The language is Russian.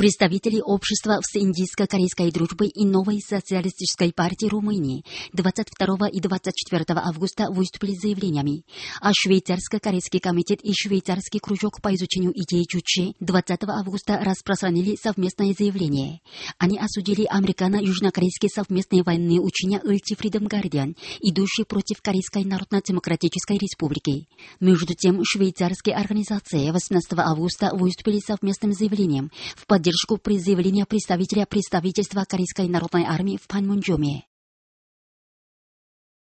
Представители общества всеиндийско-корейской дружбы и новой социалистической партии Румынии 22 и 24 августа выступили с заявлениями, а швейцарско-корейский комитет и швейцарский кружок по изучению идей Чучжи 20 августа распространили совместное заявление. Они осудили американо-южнокорейские совместные военные учения Ulti Freedom Guardian, идущие против Корейской Народно-Демократической Республики. Между тем, швейцарские организации 18 августа выступили совместным заявлением в поддержку при заявлении представителя представительства Корейской народной армии в Панмунджоме.